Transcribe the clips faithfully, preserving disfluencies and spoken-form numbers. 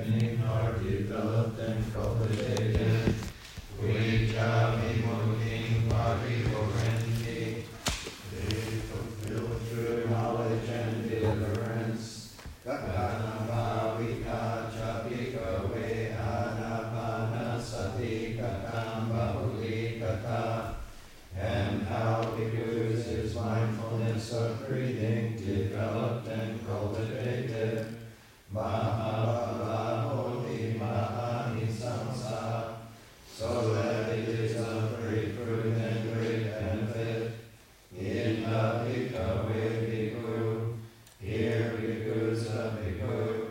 strengthening are developed and cultivated. Vijja vimukti paripuranti. They fulfill true knowledge and deliverance. Gatanabhavika chapikave anapana sati katam bahuli kata. And how because his mindfulness of breathing developed and cultivated. Mahabhava hoti mahanisamsa. So that it is of great fruit and great benefit. In the bhikkhave bhikkhu, here bhikkhus of bhikkhu,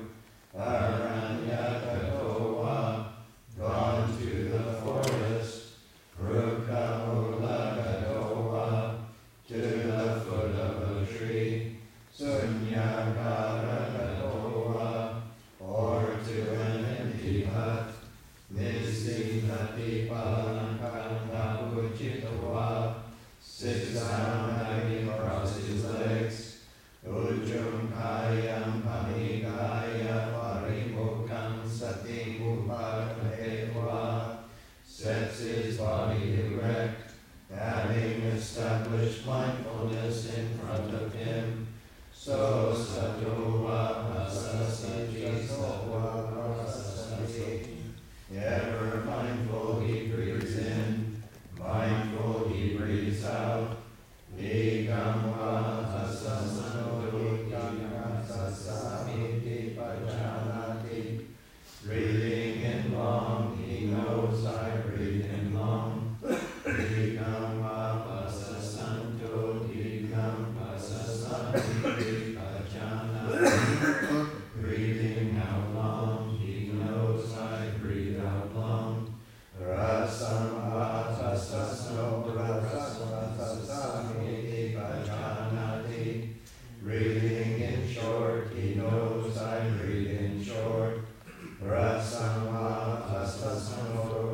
aranyakatova, gone to the forest, rukkhamulakatova, to the foot of a tree, sunyakarakatova, or to an empty hut, nisihati palankanta uchitava, sits down having crossed his legs, ujjum kayam pamikaya parimukkham sati upakaheva, sets his body erect, having established mindfulness in front of him. So satova pasasati satova pasasati. Ever mindful he breathes in, mindful he breathes out. Nigamva hasasanoti sasamiti pajanati. Breathing in long, he knows I breathe in long. Nigamva hasasanto digam hasasamiti pajanati. Breathing out long, he knows I breathe out long. Rasamvatasasno rasamvatasasmiti pajanati. Breathing in short, he knows I breathe in short. Rasamvatasasno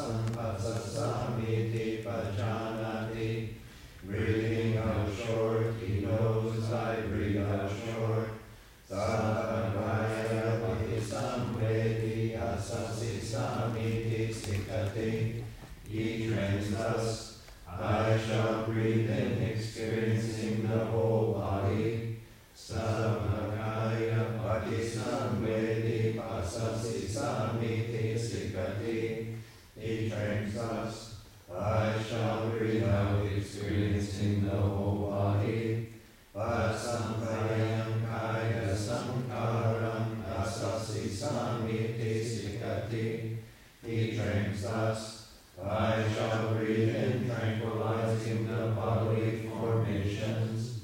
rasamvatassamiti pajanati. Breathing out short, he knows I breathe out short. Sattagaya pahisamvedi asasi samiti sikati. He trains us, I shall breathe in, experiencing the whole body. Sattagaya pahisamvedi asasi samiti sikati. He trains us, I shall breathe out, experiencing the whole body. Vasamvayam kaya samkaram asasi samiti sikati. He trains us, I shall breathe in, tranquilizing the bodily formations.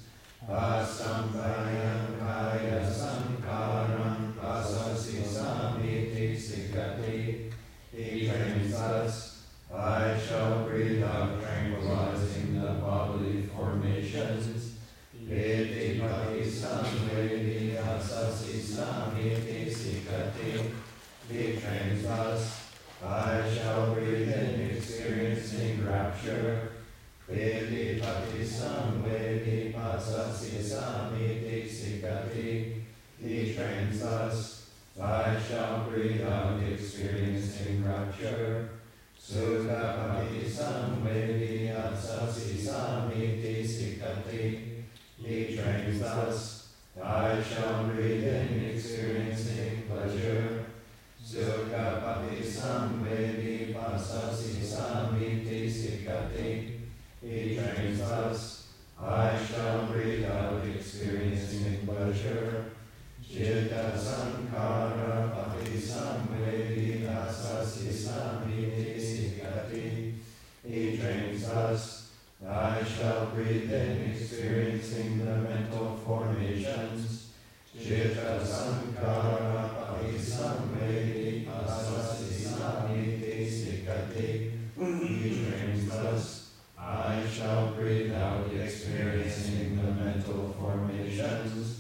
Vasamvayam kaya samkaram asasi samiti sikati. He trains us, I shall breathe out, tranquilizing the bodily formations. Iti pahisamvedi asasi samiti sikati. He trains us, I shall breathe in, experiencing rapture. Iti pahisamvedi asasi samiti sikati. He trains us, I shall breathe out, experiencing rapture. Sukha pahisamvedi asasi samiti sikati. He trains us, I shall breathe in, experiencing pleasure. Sukha pahisamvedi pasasi samiti sikati. He trains us, I shall breathe out, experiencing pleasure. Chitta sankara pahisamvedi asasi samiti sikati. He trains us, I shall breathe in, experiencing the mental formations. Chitta sankara pahisamvedi asasi samiti sikati. He trains us, I shall breathe out, experiencing the mental formations.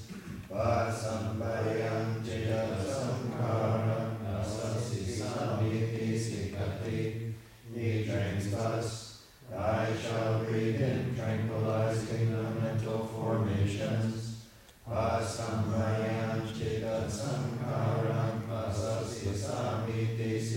Vasamvayam chitta sankara asasi samiti sikati. He trains us, I shall breathe in, tranquilizing the mental formations. Vasamvayam chitta sankara asasi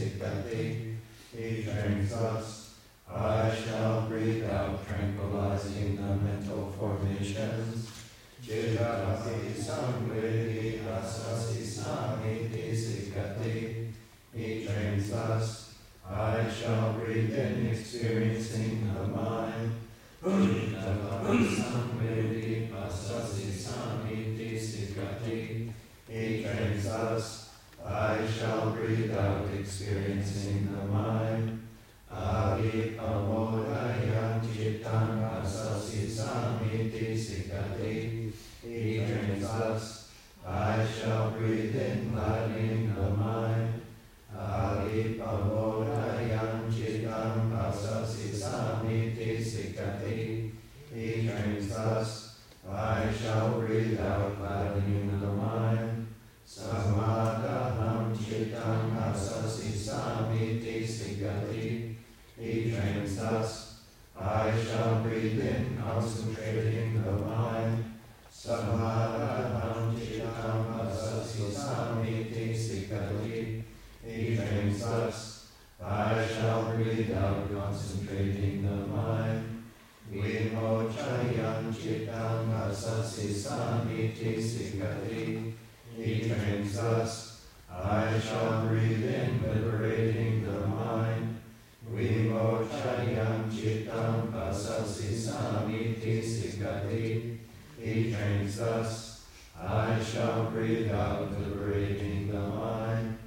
sikati. He trains us. I shall breathe out, tranquilizing the mental formations. Jidavati samvedi asasi samiti sikati. He trains us. I shall breathe in, experiencing the mind. Jidavati samvedi asasi samiti sikati. He trains us. I shall breathe out, experiencing the mind. Adi pamodayam chitam asasi samiti sikati. He trains us. I shall breathe in, gladdening the mind. Adi pamodayam chitam asasi samiti sikati. He trains us. I shall breathe out, gladdening the mind. Samadaham chitam asasi samiti sikati. He trains us. I shall breathe in, concentrating the mind. Samadaham chitam asasi samiti sikati. He trains us. I shall breathe out, concentrating the mind. Vimochayam chitam asasi samiti sikati. He trains us. I shall breathe in, liberating the mind. Vimochayam chitam asasi samiti sikati. He trains us. I shall breathe out, liberating the mind.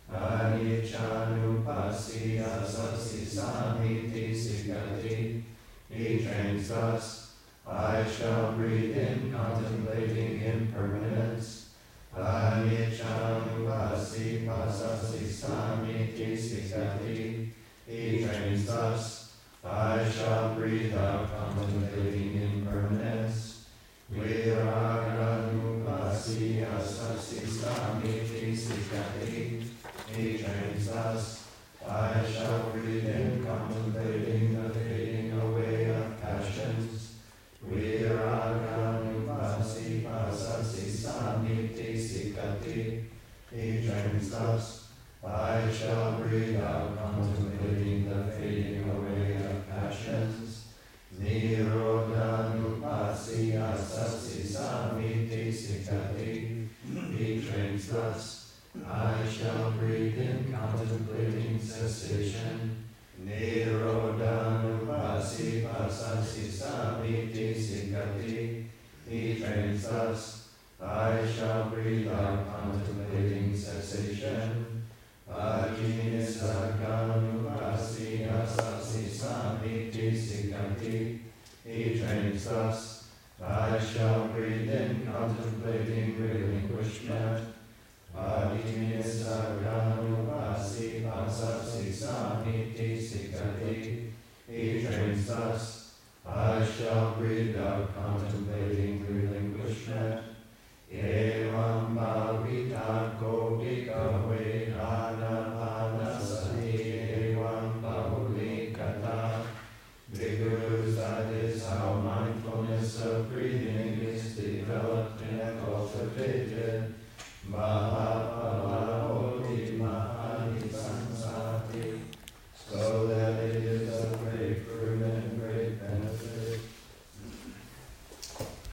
Aniccanupasi asasi samiti sikati. He trains us. I shall breathe in, contemplating impermanence. Aniccanupasi asasi samiti sikati. He trains us. I shall breathe out, contemplating impermanence. Viraganupasi asasi samiti sikati. He trains us. I shall breathe in, contemplating the fading away of passions. Viraganupasi asasi samiti sikati. He trains us. I shall breathe out, contemplating the fading away of passions. Nirodhanupasi asasi samiti sikati. He trains us. I shall breathe in, contemplating cessation. Nirodhanupasi asasi samiti sikati. He trains us. I shall breathe out, contemplating cessation. Ajinissakanupasi asasi samiti sikati. He trains us. I shall breathe in, contemplating relinquishment. Ajinissakanupasi asasi samiti sikati. He trains us. I shall breathe out, contemplating relinquishment. Eva